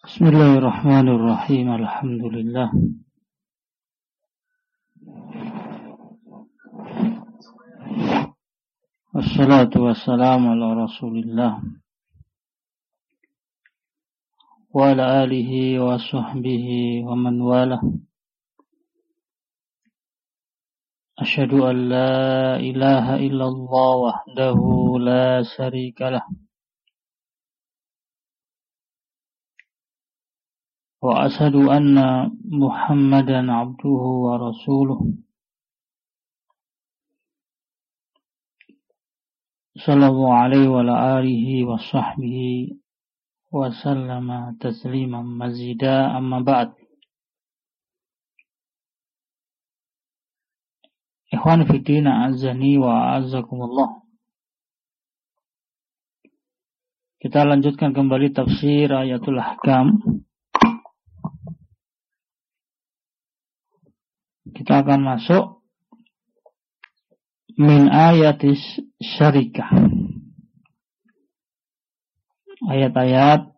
Bismillahirrahmanirrahim. Alhamdulillah. Wassalatu wassalamu ala Rasulillah wa ala alihi wa sahbihi wa man walah. Asyhadu an la ilaha illallah wahdahu la syarika lah. Wa asyhadu anna Muhammadan abduhu wa rasuluh. Sallallahu alaihi wa ala alihi wa sahbihi wa sallama tasliman mazida, amma ba'd. Ikhwan fiddin, a'azzani wa a'azzakumullah. Kita lanjutkan kembali tafsir Ayatul Ahkam. Kita akan masuk min ayatis syarikah, ayat-ayat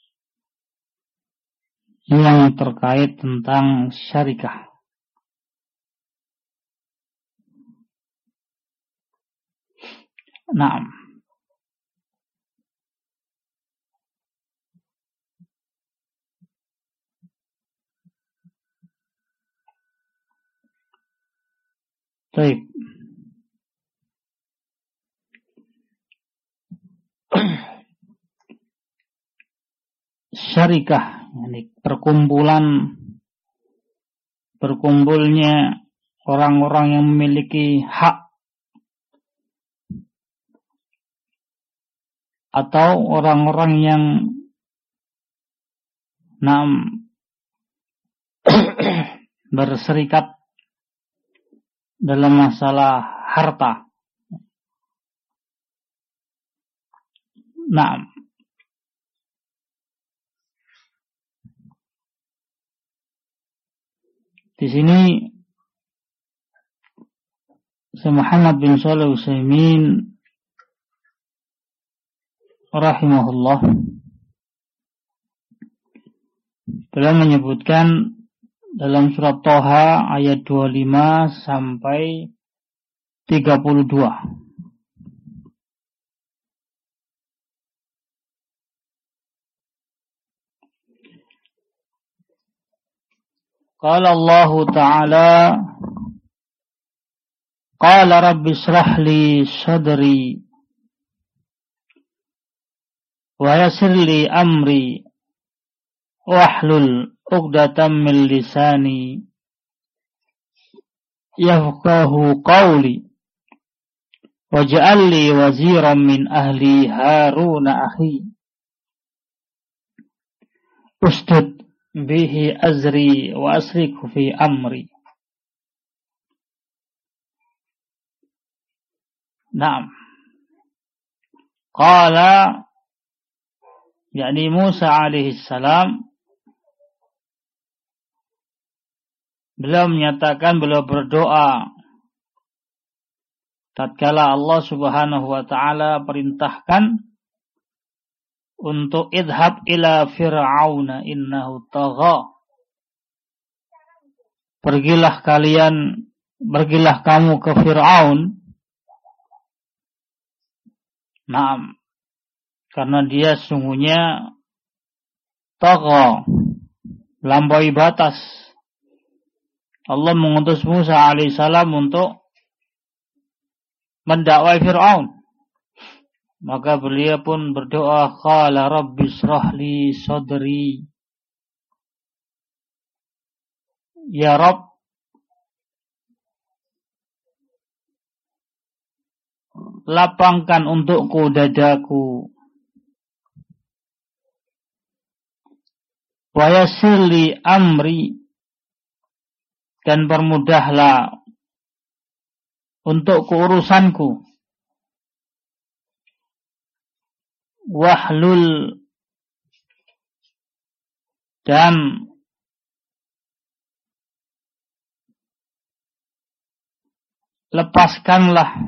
yang terkait tentang syarikah. Naam. Baik. Syarikah, yani berkumpulnya orang-orang yang memiliki hak atau orang-orang yang berserikat dalam masalah harta. Nah, di sini Syekh Muhammad bin Shalih Al-Utsaimin rahimahullah beliau menyebutkan dalam surat Thaha ayat 25 sampai 32. Qala Allah Ta'ala, Qala Rabbi shrah li sadri wa yassir li amri wahlul 'uqdatam min lisani yafqahu qawli waj'al li waziran min ahli Harun akhi ustud bihi azri wa asriku fi amri. Naam. Qala, yakni Musa alaihi salam, beliau menyatakan, beliau berdoa tatkala Allah Subhanahu wa taala perintahkan untuk idhab ila fir'auna innahu tagha. Pergilah kamu ke Fir'aun. Naam. Karena dia sungguhnya tagha, melampaui batas. Allah mengutus Musa alaihissalam untuk mendakwai Fir'aun. Maka beliau pun berdoa, Qala Rabbi shrah li sadri. Ya Rabb, lapangkan untukku dadaku. Wa yassir li amri, dan permudahlah untuk urusanku. Wahlul, dan lepaskanlah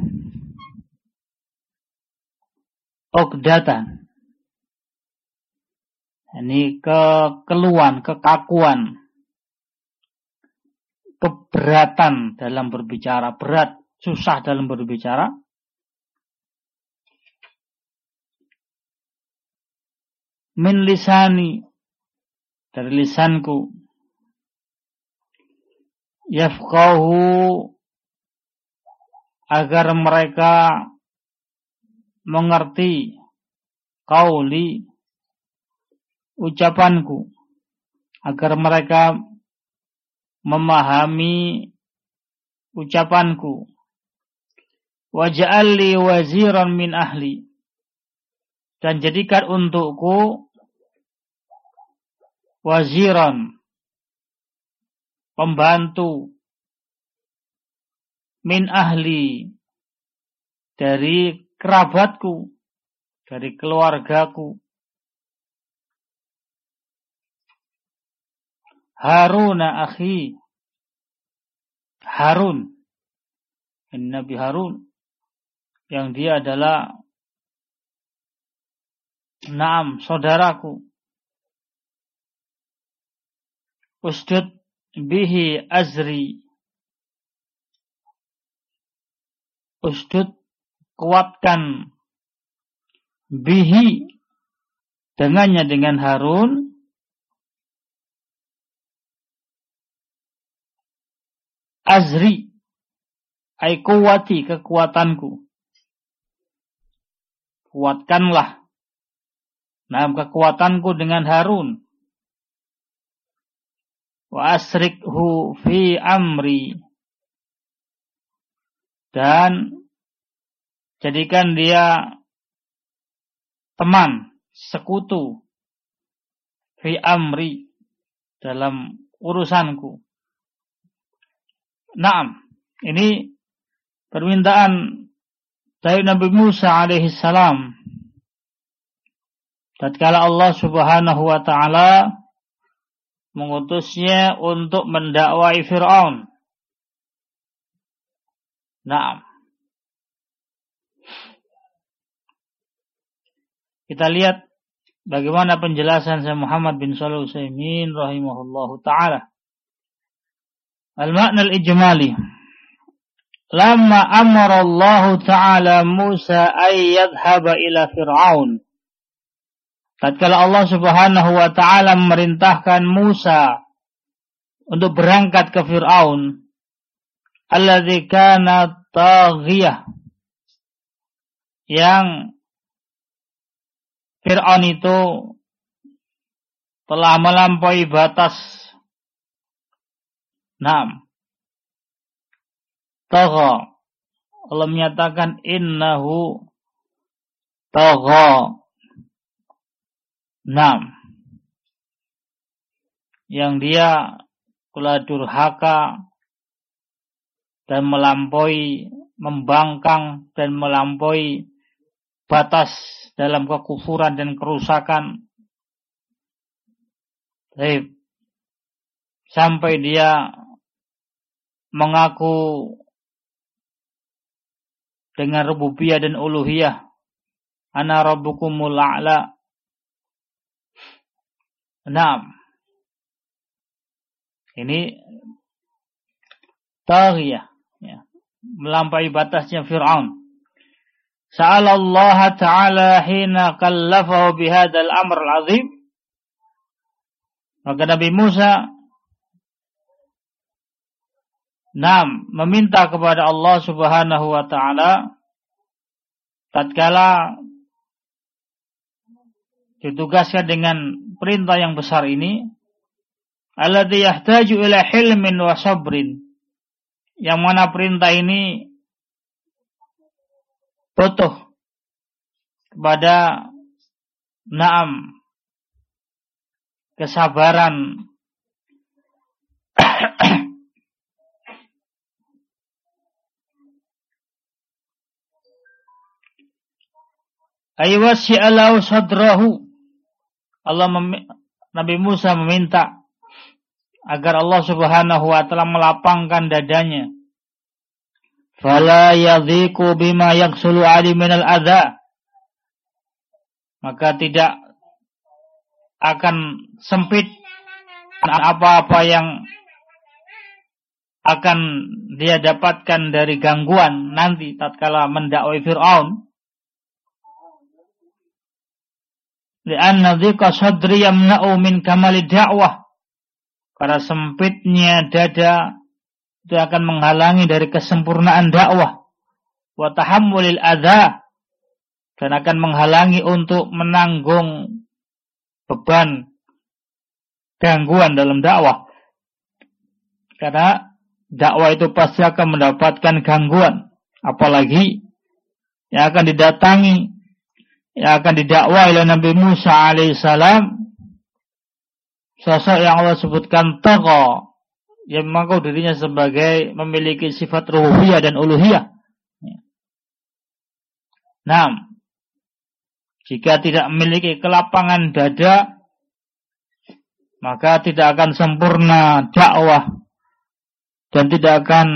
uqdatan, Ini kekeluhan, kekakuan, keberatan dalam berbicara, berat, susah dalam berbicara. Min lisani, dari lisanku. Yafqahu, agar mereka mengerti qauli, ucapanku, agar mereka memahami ucapanku. Waj'al li waziran min ahli, dan jadikan untukku waziran, pembantu, min ahli, dari kerabatku, dari keluargaku. Haruna akhi, Harun, Nabi Harun, yang dia adalah saudaraku. Usdud bihi azri, usdud, kuatkan, bihi, dengannya, dengan Harun, azri, ay kuwati, kekuatanku. Kuatkanlah kekuatanku dengan Harun. Wa asrikhu fi amri, dan jadikan dia teman, sekutu, fi amri, dalam urusanku. Naam, ini permintaan dari Nabi Musa alaihi salam tatkala Allah Subhanahu wa taala mengutusnya untuk mendakwai Fir'aun. Naam. Kita lihat bagaimana penjelasan Syekh Muhammad bin Shalih Al-Utsaimin rahimahullahu taala. Al-ma'na al-ijmali. Lamma amara Allah taala Musa ay yadhhaba ila Fir'aun. Tatkala Allah Subhanahu wa taala memerintahkan Musa untuk berangkat ke Fir'aun, alladzi kana taghiyah, yang Fir'aun itu telah melampaui batas. Naam. Tagha. Allah menyatakan innahu tagha. Naam. Yang dia telah durhaka dan melampaui, membangkang dan melampaui batas dalam kekufuran dan kerusakan. Sampai dia mengaku dengan rububiyah dan uluhiyah, ana rabbukumul a'la. Naam. Ini taghiyah, ya, melampaui batasnya Fir'aun. Sa'alallah ta'ala hina kallafahu bihadzal amr al-'azim. Maka Nabi Musa meminta kepada Allah Subhanahu wa taala tatkala ditugaskan dengan perintah yang besar ini, alladzi yahtaju ila hilmin wa sabrin, yang mana perintah ini butuh kepada kesabaran aywasi alau sadrahu. Nabi Musa meminta agar Allah Subhanahu wa taala melapangkan dadanya. Fala yadhiku bima yaksulu ali minal adha. Maka tidak akan sempit, apa-apa yang akan dia dapatkan dari gangguan nanti tatkala mendakwai Fir'aun. Li'anna dhiqa sadri yamna'u min kamali da'wah. Karena sempitnya dada itu akan menghalangi dari kesempurnaan dakwah. Wa tahammulil adza, dan akan menghalangi untuk menanggung beban gangguan dalam dakwah. Karena dakwah itu pasti akan mendapatkan gangguan, apalagi yang akan didatangi, yang akan didakwah oleh Nabi Musa alaihissalam, sosok yang Allah sebutkan tagha, yang mengaku dirinya sebagai memiliki sifat rububiyah dan uluhiyah. Nah, jika tidak memiliki kelapangan dada, maka tidak akan sempurna dakwah dan tidak akan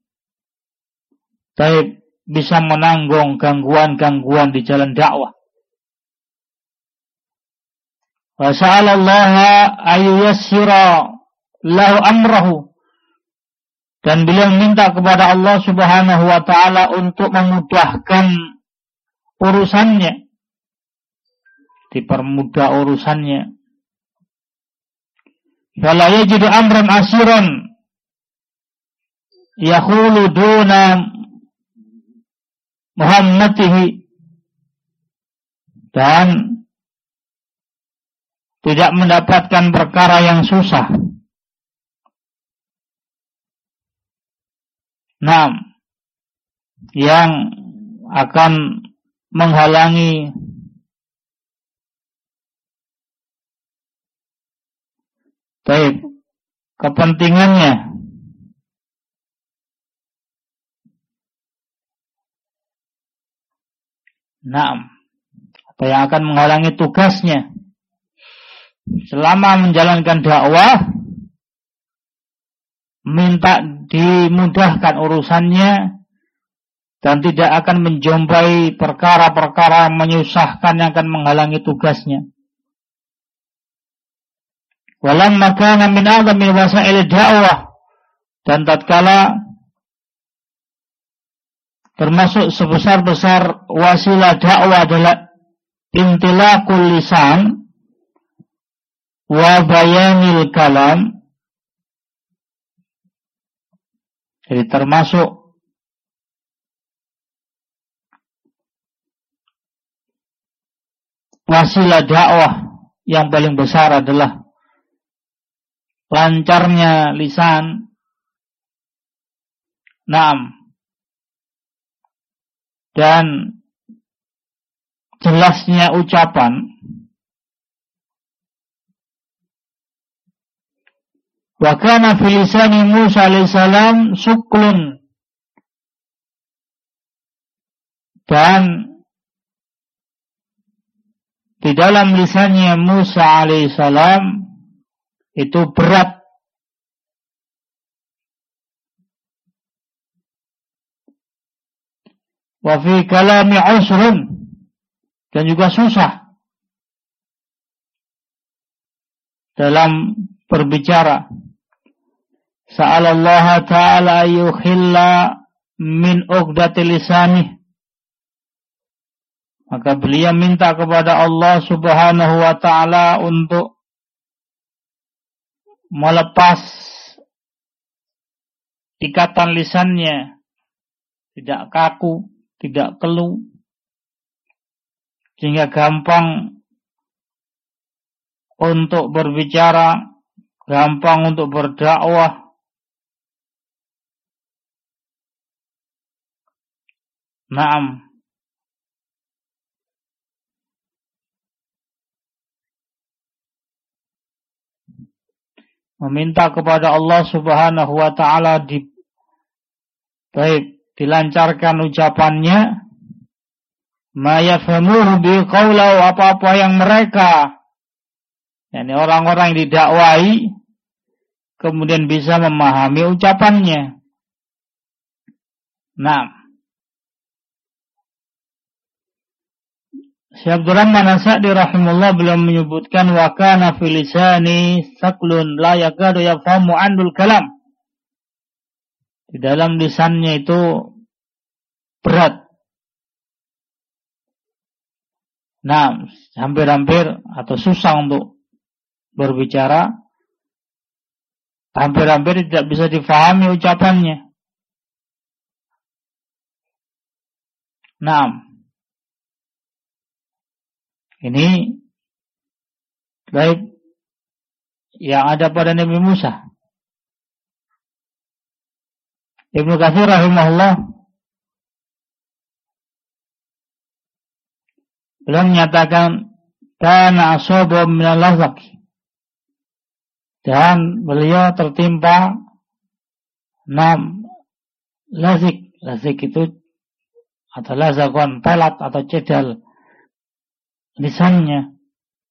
bisa menanggung gangguan-gangguan di jalan dakwah. Wa sa'alallaha ayyuyassira lahu amrahu, dan beliau minta kepada Allah Subhanahu wa taala untuk memudahkan urusannya, dipermudah urusannya. Fala yajidu amran asiran yakhulu duna muhammatihi, dan tidak mendapatkan perkara yang susah. Nah, yang akan menghalangi kepentingannya. Nah, atau yang akan menghalangi tugasnya selama menjalankan dakwah, minta dimudahkan urusannya dan tidak akan menjumpai perkara-perkara menyusahkan yang akan menghalangi tugasnya. Walamma kana min a'zami wasail dakwah, dan tatkala termasuk sebesar-besar wasilah dakwah adalah intilaqul lisan wa bayanil kalam. Jadi termasuk wasilah dakwah yang paling besar adalah lancarnya lisan. Naam. Dan jelasnya ucapan. Wa kana fi lisani Musa alaihissalam suklun, dan di dalam lisannya Musa alaihissalam itu berat. Wa fi kalami usrun, dan juga susah dalam berbicara. Sa'alallah ta'ala yukhilla min uqdati lisanih, maka beliau minta kepada Allah Subhanahu wa ta'ala untuk melepas ikatan lisannya, tidak kaku, tidak keluh, sehingga gampang untuk berbicara, gampang untuk berdakwah. Naam. Meminta kepada Allah Subhanahu wa ta'ala dilancarkan ucapannya, ma yafhamuhu bi qawlahu, apa-apa yang mereka, yakni orang-orang yang didakwai, kemudian bisa memahami ucapannya. Nah, Syekh Abdurrahman As-Sa'di rahimahullah beliau menyebutkan wa kana fil lisani saklun la yakadu yafhamu andul kalam. Di dalam lisannya itu berat. Nah, hampir-hampir atau susah untuk berbicara. Hampir-hampir tidak bisa difahami ucapannya. Nah, ini baik yang ada pada Nabi Musa. Ibnu Katsir rahimahullah beliau menyatakan kana asaba min al-lazaq, dan beliau tertimpa lazik. Lazik itu atau lazakon, pelat atau cedal lisannya.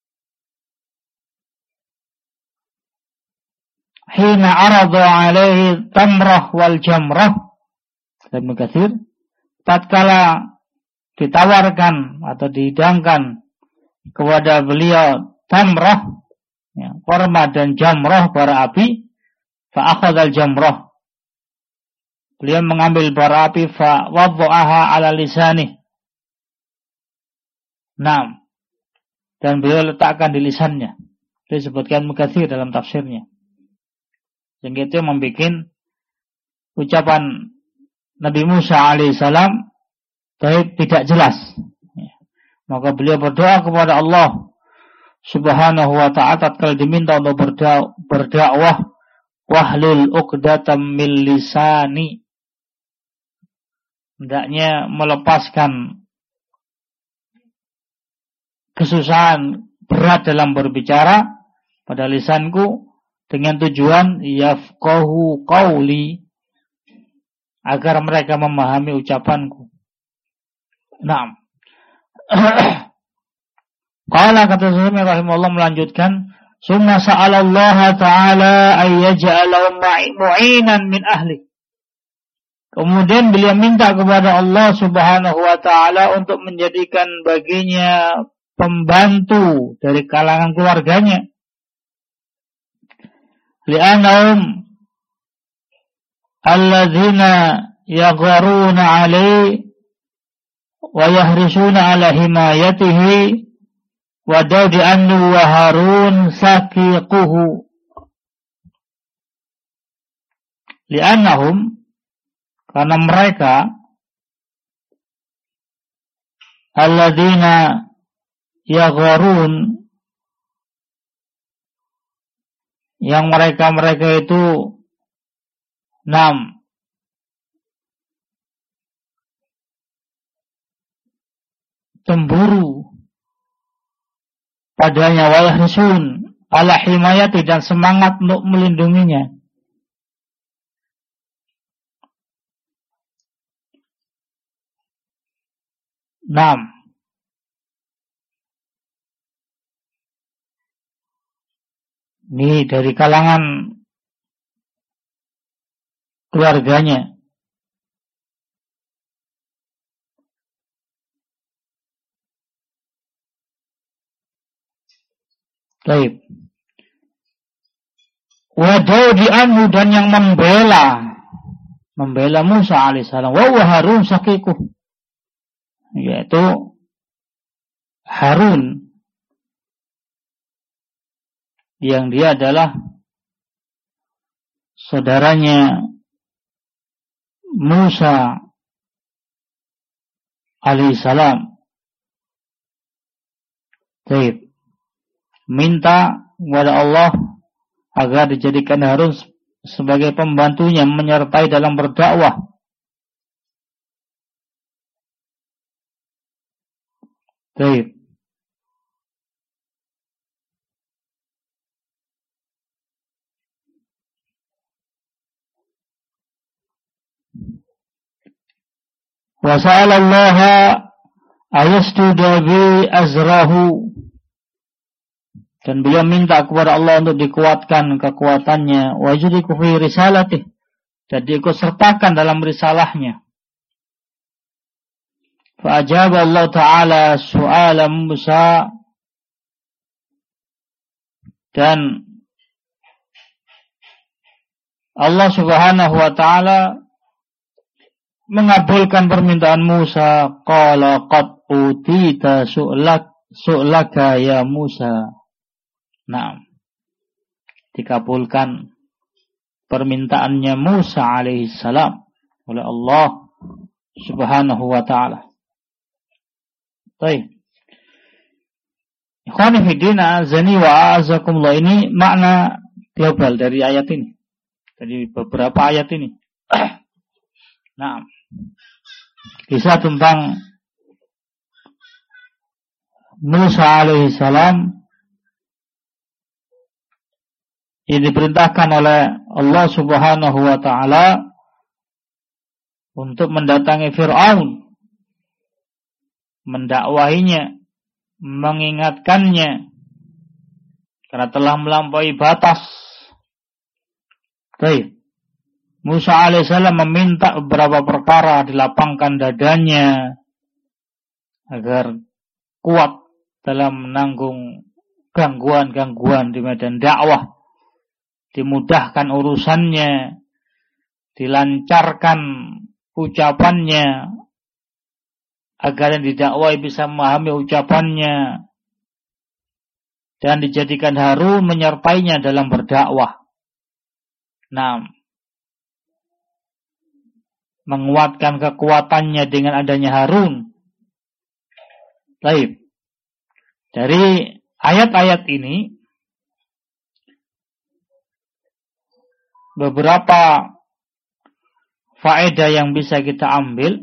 Hina arada alaihi tamrah wal jamrah. Ibnu Katsir, tatkala ditawarkan atau dihidangkan kepada beliau tamrah, ya, korma dan jamrah, bara api, fa akhadhal jamrah. Beliau mengambil bara api, fa wadha'aha ala lisanih. Naam. Dan beliau letakkan di lisannya. Disebutkan Mukatsir dalam tafsirnya. Sehingga itu membuat ucapan Nabi Musa alaihissalam tidak jelas. Maka beliau berdoa kepada Allah subhanahu wa ta'ala tatkala diminta untuk berdakwah, wahlul uqdatam min lisani. Hendaknya melepaskan kesusahan berat dalam berbicara pada lisanku dengan tujuan yafqahu qauli, agar mereka memahami ucapanku. Naam. Qala kata Syekh rahimahullah melanjutkan, summa sa'alallaha ta'ala ay yaj'alahu mu'inan min ahli. Kemudian beliau minta kepada Allah subhanahu wa ta'ala untuk menjadikan baginya pembantu dari kalangan keluarganya. Li'annahum alladzina yagharuna alaihi wa yahrisuna ala himayatihi wa Daud annu wa Harun saqiquhu. Li'annahum, karena mereka alladzina yagharun, yang mereka itu cemburu padanya, wa yahrisun ala himayati, dan semangat untuk melindunginya. Ini dari kalangan keluarganya. Baik. Wa Daud anhu, dan yang membela Musa alaihissalam, wa Harun saqiquh, yaitu Harun, yang dia adalah saudaranya Musa alaihissalam. Baik. Minta kepada Allah agar dijadikan Harun sebagai pembantunya, menyertai dalam berdakwah. Baik. Wa sa'alallaha ayasjuda bi azrahu, dan beliau minta kepada Allah untuk dikuatkan kekuatannya, wa yudhiku fi risalatih, dan diikut sertakan dalam risalahnya. Fa'ajab Allah Ta'ala su'ala Musa, dan Allah Subhanahu wa Ta'ala mengabulkan permintaan Musa. Qala qad utita su'laka ya Musa. Nah, dikabulkan permintaannya Musa alaihissalam oleh Allah Subhanahu wa Ta'ala. Baik. Ikhwani fiddina azani wa azakumullah, ini makna global dari ayat ini. Dari beberapa ayat ini. Nah, kisah tentang Musa alaihissalam ini diperintahkan oleh Allah Subhanahu wa Ta'ala untuk mendatangi Fir'aun, mendakwahinya, mengingatkannya karena telah melampaui batas. Baik. Musa alaihissalam meminta beberapa perkara, dilapangkan dadanya agar kuat dalam menanggung gangguan-gangguan di medan dakwah, dimudahkan urusannya, dilancarkan ucapannya agar yang didakwai bisa memahami ucapannya, dan dijadikan Harun menyertainya dalam berdakwah. Nah, menguatkan kekuatannya dengan adanya Harun. Baik. Dari ayat-ayat ini beberapa faedah yang bisa kita ambil.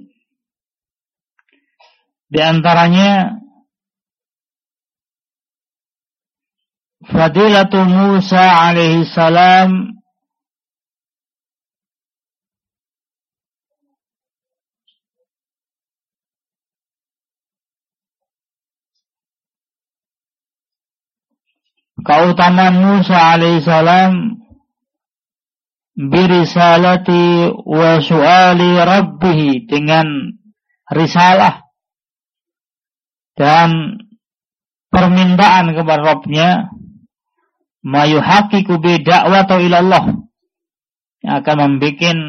Di antaranya fadilatu Musa alaihi salam keutamaan Musa alaihi salam birisalati wa su'ali rabbih, dengan risalah dan permintaan kepada Rabbnya, mayuhaqiqu bi da'watu ilallah, yang akan membuat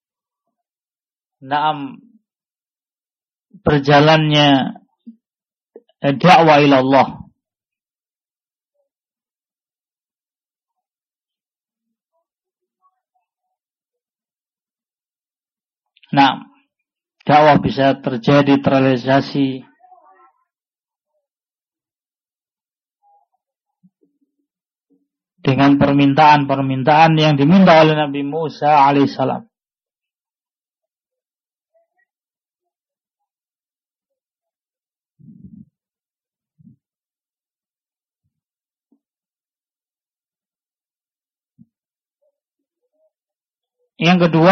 berjalannya dakwah ilallah. Nah, dakwah bisa terjadi, terrealisasi dengan permintaan-permintaan yang diminta oleh Nabi Musa alaihissalam. Yang kedua,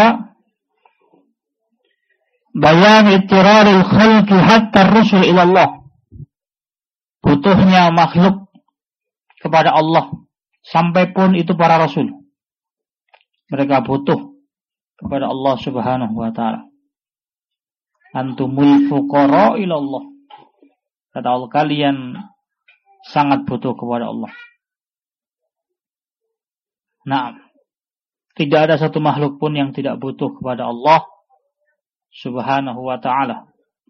bayan ittiraril khalqi hatta ar-rusul ilallah, butuhnya makhluk kepada Allah, sampai pun itu para rasul, mereka butuh kepada Allah Subhanahu wa Ta'ala. Antumul fuqara ilallah, kata Allah, kalian sangat butuh kepada Allah. Nah, tidak ada satu makhluk pun yang tidak butuh kepada Allah Subhanahu wa Ta'ala.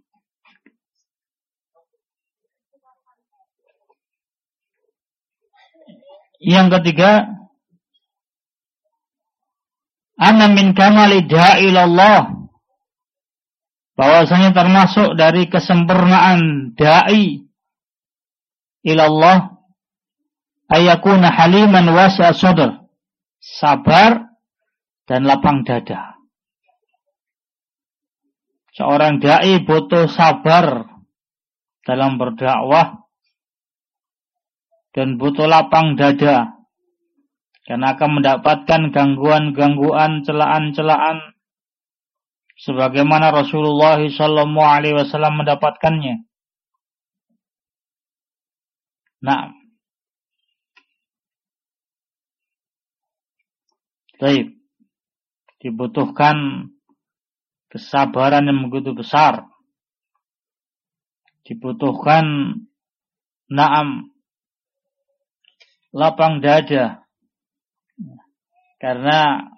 Yang ketiga, anna min kamali da'ilallah, bahwasanya termasuk dari kesempurnaan da'i ilallah ayakuna haliman wasi'a sadr, sabar dan lapang dada. Seorang da'i butuh sabar dalam berdakwah dan butuh lapang dada, karena akan mendapatkan gangguan-gangguan, celaan-celaan sebagaimana Rasulullah SAW mendapatkannya. Nah, baik, dibutuhkan kesabaran yang begitu besar dibutuhkan lapang dada, karena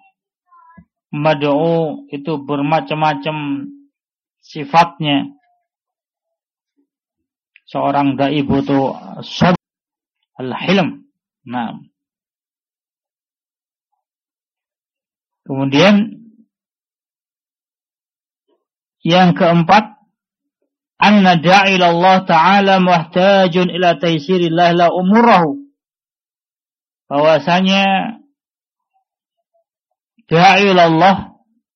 mad'u itu bermacam-macam sifatnya. Seorang dai butuh sabr, al-hilm. Kemudian yang keempat, anna da'i Allah Ta'ala muhtajun ila taysirillah la umurahu. Bahwasanya da'i Allah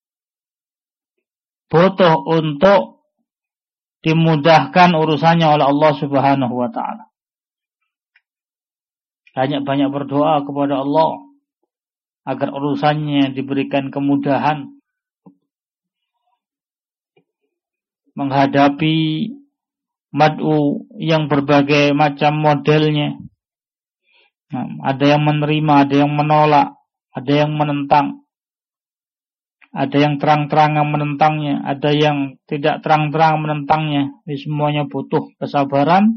butuh untuk dimudahkan urusannya oleh Allah Subhanahu wa Ta'ala. Banyak-banyak berdoa kepada Allah agar urusannya diberikan kemudahan menghadapi mad'u yang berbagai macam modelnya. Ada yang menerima, ada yang menolak, ada yang menentang, ada yang terang-terangan menentangnya, ada yang tidak terang-terang menentangnya. Ini semuanya butuh kesabaran,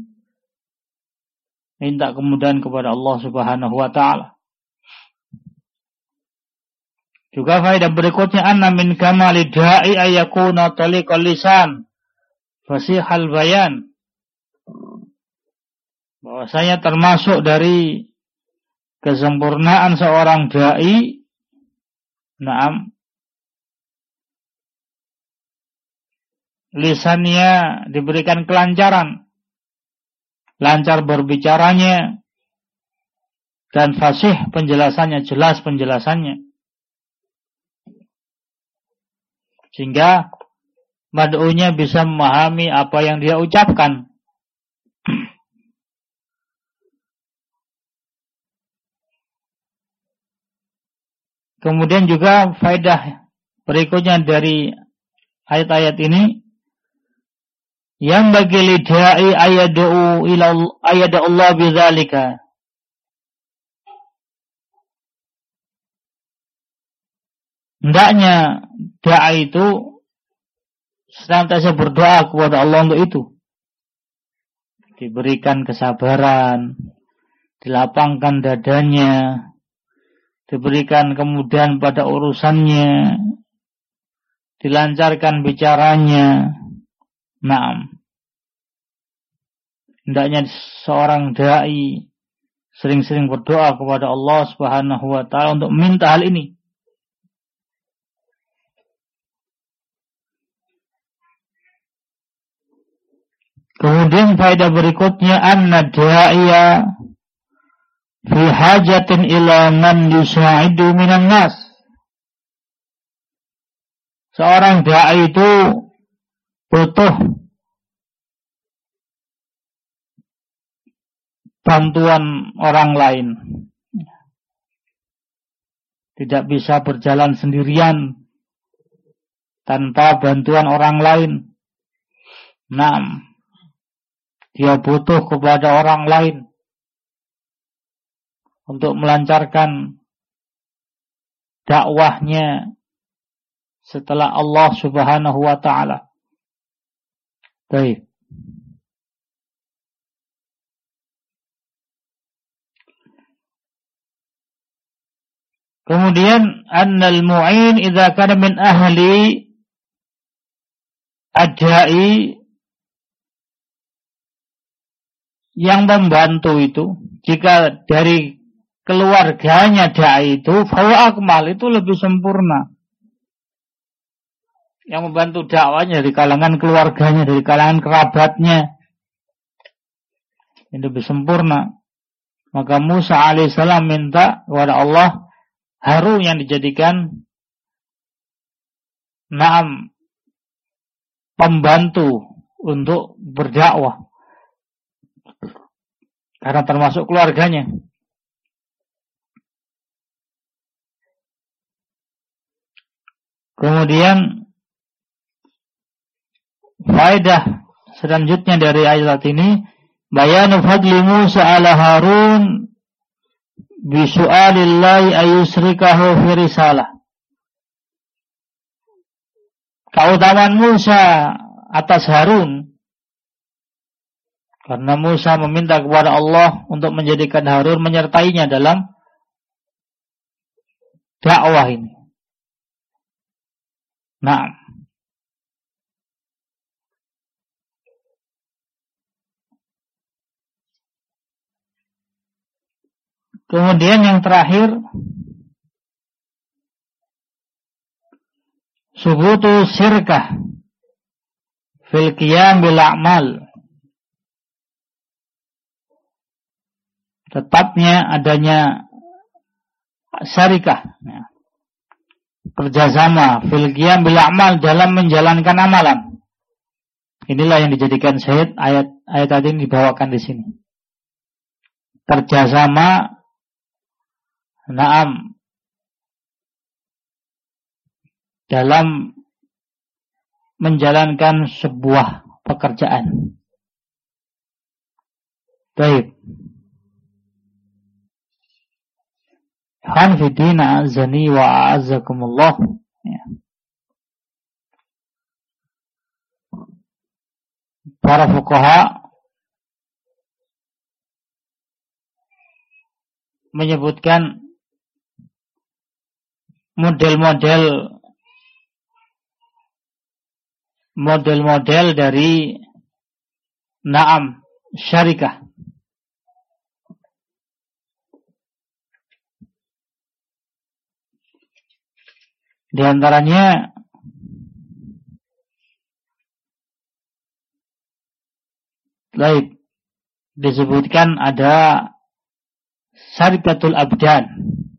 minta kemudahan kepada Allah Subhanahu wa Ta'ala. Juga faedah berikutnya, anna min kamali da'i ayakuna taliqal lisan fasihal bayan. Bahwasanya termasuk dari kesempurnaan seorang da'i, lisannya diberikan kelancaran, lancar berbicaranya, dan fasih penjelasannya, jelas penjelasannya, sehingga mad'unya bisa memahami apa yang dia ucapkan. Kemudian juga faedah berikutnya dari ayat-ayat ini, yang bagi lidai ayad'u Allah bidzalika. Hendaknya da'i itu senantiasa berdoa kepada Allah untuk itu. Diberikan kesabaran, dilapangkan dadanya, diberikan kemudahan pada urusannya, dilancarkan bicaranya. Hendaknya seorang dai sering-sering berdoa kepada Allah Subhanahu wa Ta'ala untuk minta hal ini. Kemudian faedah berikutnya, anna da'iya fi hajatin ila man yusaidu minan nas. Seorang da'i itu butuh bantuan orang lain. Tidak bisa berjalan sendirian tanpa bantuan orang lain. Dia butuh kepada orang lain untuk melancarkan dakwahnya setelah Allah Subhanahu wa Ta'ala. Baik. Kemudian annal mu'in idza kana min ahli adai, yang membantu itu jika dari keluarganya dai itu fawa akmal, itu lebih sempurna. Yang membantu dakwanya dari kalangan keluarganya, dari kalangan kerabatnya, itu lebih sempurna. Maka Musa alaihissalam minta kepada Allah Harun yang dijadikan pembantu untuk berdakwah, karena termasuk keluarganya. Kemudian faedah selanjutnya dari ayat ini, bayanu fadli Musa ala Harun bisu'alillahi ayusrikahu fi risalah. Keutamaan Musa atas Harun Karena Musa meminta kepada Allah untuk menjadikan Harun menyertainya dalam dakwah ini. Nah, kemudian yang terakhir, subutu syirkah fil qiyam bil a'mal. Tetapnya adanya syarikah, kerjasama fil qiyam bil a'mal dalam menjalankan amalan. Inilah yang dijadikan syahid ayat tadi ini dibawakan di sini. Kerjasama, dalam menjalankan sebuah pekerjaan. Baik. Hanfidina azani wa a'azzakumullah. Ya. Para fuqaha menyebutkan model-model dari syarikah. Di antaranya disebutkan ada syarikatul abdan,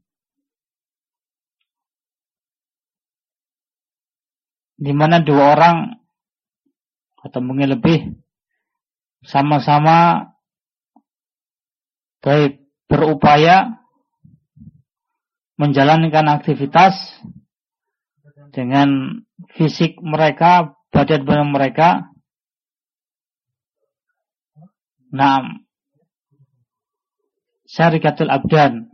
di mana dua orang atau mungkin lebih sama-sama berupaya menjalankan aktivitas dengan fisik mereka, badan mereka. Syarikatul abdan.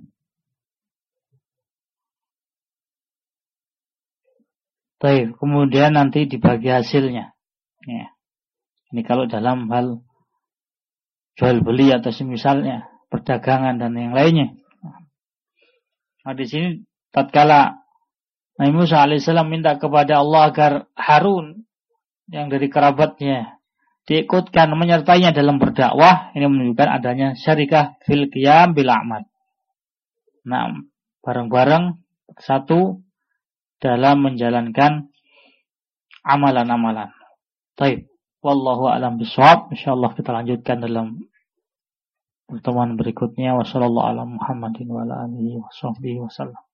Kemudian nanti dibagi hasilnya. Ya. Ini kalau dalam hal jual beli atau semisalnya, perdagangan dan yang lainnya. Nah, di sini tatkala Nabi Musa alaihissalam minta kepada Allah agar Harun yang dari kerabatnya diikutkan menyertainya dalam berdakwah, ini menunjukkan adanya syarikah fil qiyam bil a'mal. Nah, bareng-bareng satu dalam menjalankan amalan-amalan. Baik, wallahu a'lam bishawab. Insyaallah kita lanjutkan dalam pertemuan berikutnya. Wassallallahu ala Muhammadin wa ala alihi washabbihi wasallam.